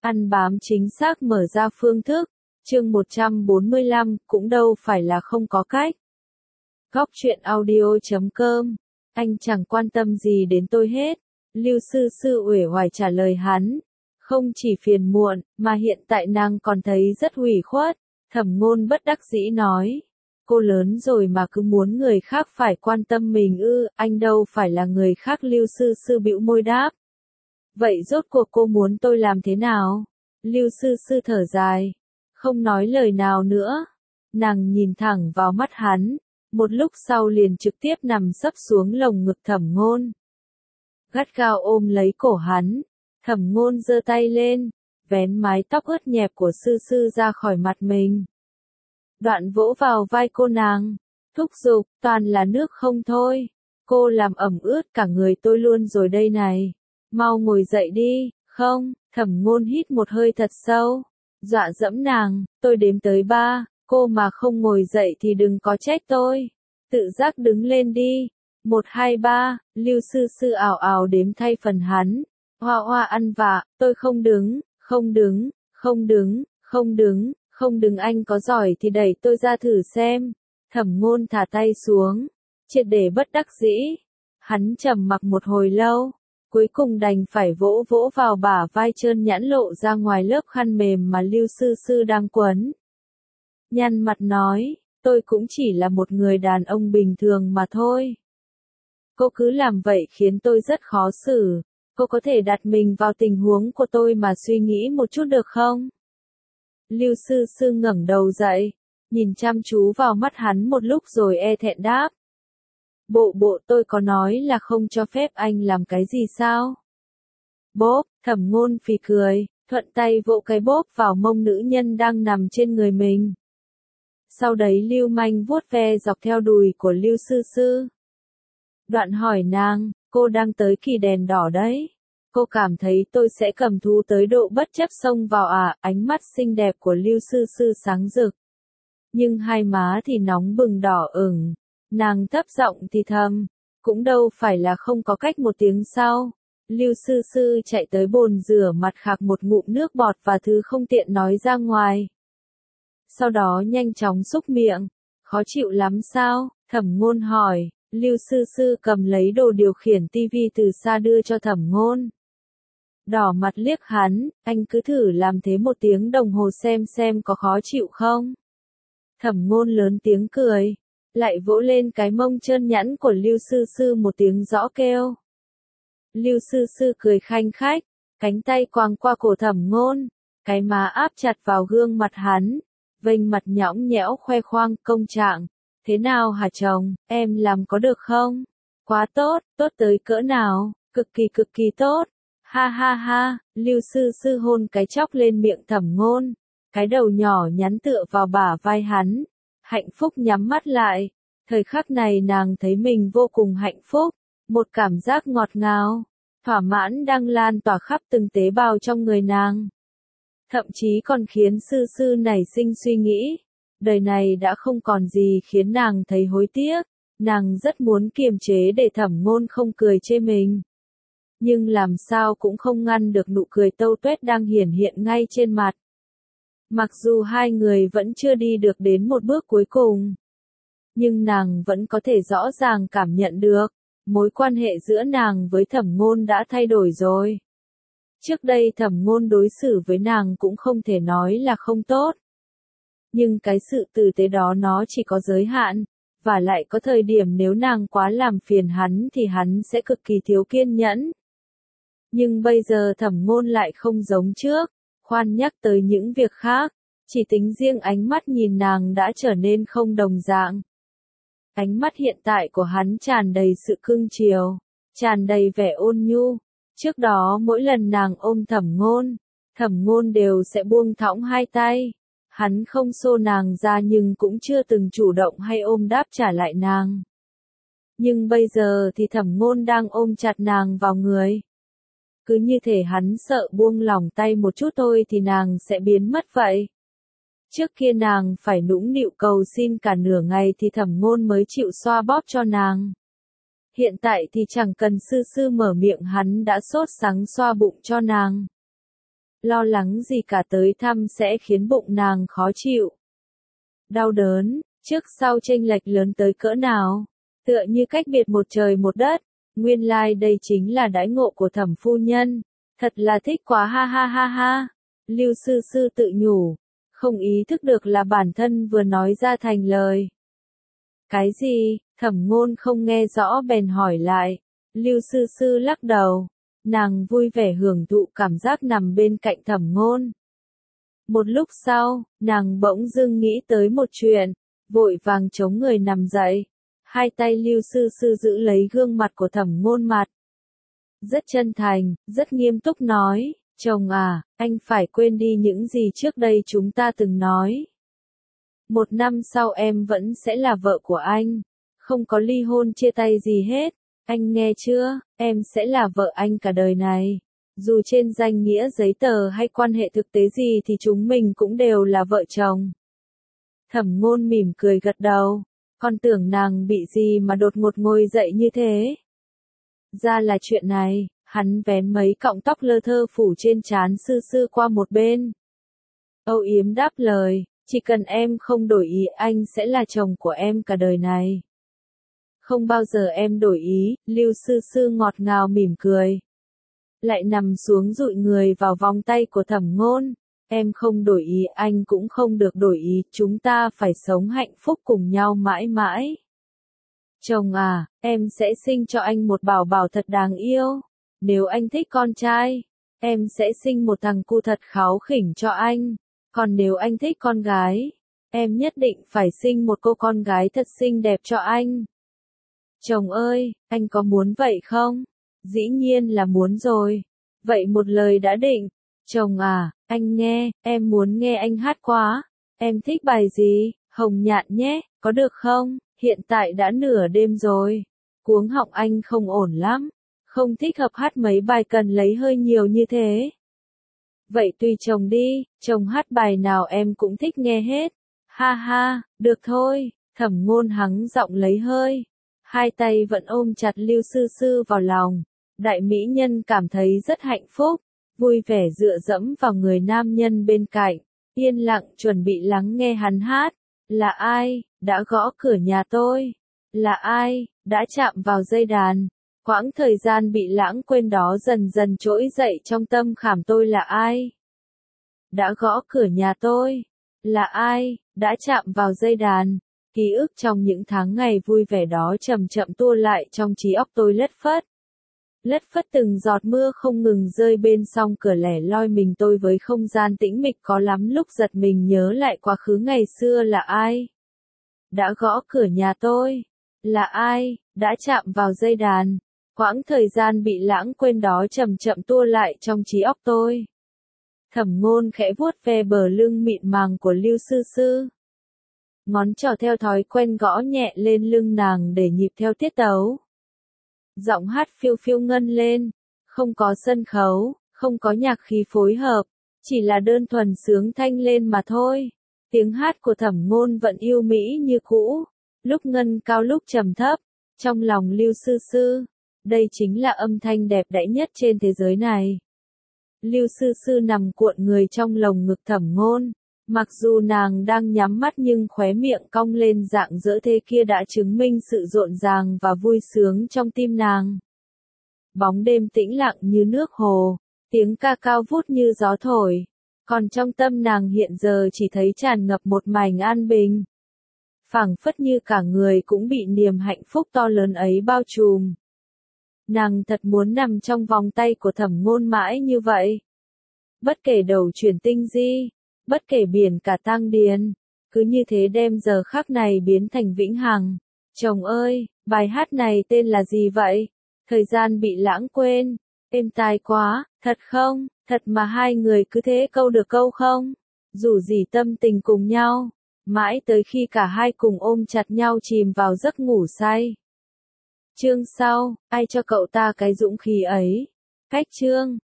Ăn bám chính xác mở ra phương thức. Chương 145, cũng đâu phải là không có cách. Góc truyện audio.com. Anh chẳng quan tâm gì đến tôi hết. Lưu Sư Sư uể oải trả lời hắn. Không chỉ phiền muộn, mà hiện tại nàng còn thấy rất ủy khuất. Thẩm Ngôn bất đắc dĩ nói. Cô lớn rồi mà cứ muốn người khác phải quan tâm mình ư, anh đâu phải là người khác. Lưu Sư Sư bĩu môi đáp. Vậy rốt cuộc cô muốn tôi làm thế nào? Lưu Sư Sư thở dài. Không nói lời nào nữa. Nàng nhìn thẳng vào mắt hắn. Một lúc sau liền trực tiếp nằm sấp xuống lồng ngực Thẩm Ngôn. Gắt gao ôm lấy cổ hắn. Thẩm Ngôn giơ tay lên. Vén mái tóc ướt nhẹp của Sư Sư ra khỏi mặt mình. Đoạn vỗ vào vai cô nàng. Thúc giục, toàn là nước không thôi. Cô làm ẩm ướt cả người tôi luôn rồi đây này. Mau ngồi dậy đi, không? Thẩm Ngôn hít một hơi thật sâu. Dọa dẫm nàng, tôi đếm tới 3, cô mà không ngồi dậy thì đừng có trách tôi. Tự giác đứng lên đi. 1, 2, 3, Lưu Sư Sư ảo ảo đếm thay phần hắn. Hoa hoa ăn vạ, tôi không đứng, không đứng, không đứng, không đứng, không đứng, anh có giỏi thì đẩy tôi ra thử xem. Thẩm Ngôn thả tay xuống, triệt để bất đắc dĩ. Hắn trầm mặc một hồi lâu, cuối cùng đành phải vỗ vỗ vào bả vai trơn nhẵn lộ ra ngoài lớp khăn mềm mà Lưu Sư Sư đang quấn. Nhăn mặt nói, tôi cũng chỉ là một người đàn ông bình thường mà thôi. Cô cứ làm vậy khiến tôi rất khó xử. Cô có thể đặt mình vào tình huống của tôi mà suy nghĩ một chút được không? Lưu Sư Sư ngẩng đầu dậy, nhìn chăm chú vào mắt hắn một lúc rồi e thẹn đáp. Bộ tôi có nói là không cho phép anh làm cái gì sao? Bốp, Thẩm Ngôn phì cười, thuận tay vỗ cái bốp vào mông nữ nhân đang nằm trên người mình. Sau đấy lưu manh vuốt ve dọc theo đùi của Lưu Sư Sư. Đoạn hỏi nàng, cô đang tới kỳ đèn đỏ đấy. Cô cảm thấy tôi sẽ cầm thú tới độ bất chấp xông vào à? Ánh mắt xinh đẹp của Lưu Sư Sư sáng rực. Nhưng hai má thì nóng bừng đỏ ửng. Nàng thấp giọng thì thầm, cũng đâu phải là không có cách. Một tiếng sau, Lưu Sư Sư chạy tới bồn rửa mặt khạc một ngụm nước bọt và thứ không tiện nói ra ngoài. Sau đó nhanh chóng súc miệng, khó chịu lắm sao? Thẩm Ngôn hỏi. Lưu Sư Sư cầm lấy đồ điều khiển tivi từ xa đưa cho Thẩm Ngôn. Đỏ mặt liếc hắn, anh cứ thử làm thế 1 tiếng đồng hồ xem có khó chịu không? Thẩm Ngôn lớn tiếng cười, lại vỗ lên cái mông trơn nhẵn của Lưu Sư Sư một tiếng rõ kêu. Lưu Sư Sư cười khanh khách, cánh tay quàng qua cổ Thẩm Ngôn, cái má áp chặt vào gương mặt hắn, vênh mặt nhõng nhẽo khoe khoang công trạng. Thế nào hả chồng, em làm có được không? Quá tốt, tốt tới cỡ nào, cực kỳ tốt. Ha ha ha, Lưu Sư Sư hôn cái chóc lên miệng Thẩm Ngôn, cái đầu nhỏ nhắn tựa vào bả vai hắn, hạnh phúc nhắm mắt lại. Thời khắc này nàng thấy mình vô cùng hạnh phúc, một cảm giác ngọt ngào, thỏa mãn đang lan tỏa khắp từng tế bào trong người nàng. Thậm chí còn khiến Sư Sư nảy sinh suy nghĩ. Đời này đã không còn gì khiến nàng thấy hối tiếc, nàng rất muốn kiềm chế để Thẩm Ngôn không cười chê mình. Nhưng làm sao cũng không ngăn được nụ cười tâu tuét đang hiển hiện ngay trên mặt. Mặc dù hai người vẫn chưa đi được đến một bước cuối cùng, nhưng nàng vẫn có thể rõ ràng cảm nhận được, mối quan hệ giữa nàng với Thẩm Ngôn đã thay đổi rồi. Trước đây Thẩm Ngôn đối xử với nàng cũng không thể nói là không tốt. Nhưng cái sự tử tế đó nó chỉ có giới hạn, và lại có thời điểm nếu nàng quá làm phiền hắn thì hắn sẽ cực kỳ thiếu kiên nhẫn. Nhưng bây giờ Thẩm Ngôn lại không giống trước, khoan nhắc tới những việc khác, chỉ tính riêng ánh mắt nhìn nàng đã trở nên không đồng dạng. Ánh mắt hiện tại của hắn tràn đầy sự cưng chiều, tràn đầy vẻ ôn nhu. Trước đó mỗi lần nàng ôm Thẩm Ngôn đều sẽ buông thõng hai tay. Hắn không xô nàng ra nhưng cũng chưa từng chủ động hay ôm đáp trả lại nàng. Nhưng bây giờ thì Thẩm Ngôn đang ôm chặt nàng vào người. Cứ như thể hắn sợ buông lỏng tay một chút thôi thì nàng sẽ biến mất vậy. Trước kia nàng phải nũng nịu cầu xin cả nửa ngày thì Thẩm Ngôn mới chịu xoa bóp cho nàng. Hiện tại thì chẳng cần Sư Sư mở miệng hắn đã sốt sắng xoa bụng cho nàng. lo lắng gì cả tới thăm sẽ khiến bụng nàng khó chịu. Đau đớn, trước sau chênh lệch lớn tới cỡ nào, tựa như cách biệt một trời một đất, nguyên lai đây chính là đãi ngộ của Thẩm phu nhân, thật là thích quá ha ha ha ha. Lưu Sư Sư tự nhủ, không ý thức được là bản thân vừa nói ra thành lời. Cái gì? Thẩm Ngôn không nghe rõ bèn hỏi lại. Lưu Sư Sư lắc đầu, nàng vui vẻ hưởng thụ cảm giác nằm bên cạnh Thẩm Ngôn. Một lúc sau, nàng bỗng dưng nghĩ tới một chuyện, vội vàng chống người nằm dậy. Hai tay Lưu Sư Sư giữ lấy gương mặt của Thẩm Ngôn mặt. Rất chân thành, rất nghiêm túc nói, chồng à, anh phải quên đi những gì trước đây chúng ta từng nói. 1 năm sau em vẫn sẽ là vợ của anh, không có ly hôn chia tay gì hết, anh nghe chưa, em sẽ là vợ anh cả đời này. Dù trên danh nghĩa giấy tờ hay quan hệ thực tế gì thì chúng mình cũng đều là vợ chồng. Thẩm Ngôn mỉm cười gật đầu, con tưởng nàng bị gì mà đột ngột ngồi dậy như thế. Ra là chuyện này, hắn vén mấy cọng tóc lơ thơ phủ trên trán Sư Sư qua một bên. Âu yếm đáp lời, chỉ cần em không đổi ý anh sẽ là chồng của em cả đời này. Không bao giờ em đổi ý, Lưu Sư Sư ngọt ngào mỉm cười. Lại nằm xuống dụi người vào vòng tay của Thẩm Ngôn. Em không đổi ý anh cũng không được đổi ý, chúng ta phải sống hạnh phúc cùng nhau mãi mãi. Chồng à, em sẽ sinh cho anh một bảo bảo thật đáng yêu. Nếu anh thích con trai, em sẽ sinh một thằng cu thật kháu khỉnh cho anh. Còn nếu anh thích con gái, em nhất định phải sinh một cô con gái thật xinh đẹp cho anh. Chồng ơi, anh có muốn vậy không? Dĩ nhiên là muốn rồi. Vậy một lời đã định. Chồng à, anh nghe, em muốn nghe anh hát quá. Em thích bài gì? Hồng Nhạn nhé, có được không? Hiện tại đã nửa đêm rồi. Cuống họng anh không ổn lắm. Không thích hợp hát mấy bài cần lấy hơi nhiều như thế. Vậy tùy chồng đi, chồng hát bài nào em cũng thích nghe hết. Ha ha, được thôi, Thẩm Ngôn hắng giọng lấy hơi. Hai tay vẫn ôm chặt Lưu Sư Sư vào lòng. Đại mỹ nhân cảm thấy rất hạnh phúc, vui vẻ dựa dẫm vào người nam nhân bên cạnh, yên lặng chuẩn bị lắng nghe hắn hát. Là ai, đã gõ cửa nhà tôi? Là ai, đã chạm vào dây đàn? Quãng thời gian bị lãng quên đó dần dần trỗi dậy trong tâm khảm tôi. Là ai đã gõ cửa nhà tôi? Là ai đã chạm vào dây đàn? Ký ức trong những tháng ngày vui vẻ đó chậm chậm tua lại trong trí óc tôi lất phất. Lất phất từng giọt mưa không ngừng rơi bên song cửa lẻ loi mình tôi với không gian tĩnh mịch, có lắm lúc giật mình nhớ lại quá khứ ngày xưa. Là ai đã gõ cửa nhà tôi? Là ai đã chạm vào dây đàn? Quãng thời gian bị lãng quên đó chậm chậm tua lại trong trí óc tôi. Thẩm Ngôn khẽ vuốt ve bờ lưng mịn màng của Lưu Sư Sư. Ngón trỏ theo thói quen gõ nhẹ lên lưng nàng để nhịp theo tiết tấu. Giọng hát phiêu phiêu ngân lên, không có sân khấu, không có nhạc khí phối hợp, chỉ là đơn thuần sướng thanh lên mà thôi. Tiếng hát của Thẩm Ngôn vẫn yêu mỹ như cũ, lúc ngân cao lúc trầm thấp, trong lòng Lưu Sư Sư, đây chính là âm thanh đẹp đẽ nhất trên thế giới này. Lưu Sư Sư nằm cuộn người trong lồng ngực Thẩm Ngôn, mặc dù nàng đang nhắm mắt nhưng khóe miệng cong lên dạng dỡ thế kia đã chứng minh sự rộn ràng và vui sướng trong tim nàng. Bóng đêm tĩnh lặng như nước hồ, tiếng ca cao vút như gió thổi, còn trong tâm nàng hiện giờ chỉ thấy tràn ngập một mảnh an bình. Phảng phất như cả người cũng bị niềm hạnh phúc to lớn ấy bao trùm. Nàng thật muốn nằm trong vòng tay của Thẩm Ngôn mãi như vậy. Bất kể đầu chuyển tinh di, bất kể biển cả tăng điền, cứ như thế đem giờ khắc này biến thành vĩnh hằng. Chồng ơi, bài hát này tên là gì vậy? Thời gian bị lãng quên. Êm tai quá, thật không? Thật mà hai người cứ thế câu được câu không? Dù gì tâm tình cùng nhau, mãi tới khi cả hai cùng ôm chặt nhau chìm vào giấc ngủ say. Chương sau, ai cho cậu ta cái dũng khí ấy? Cách chương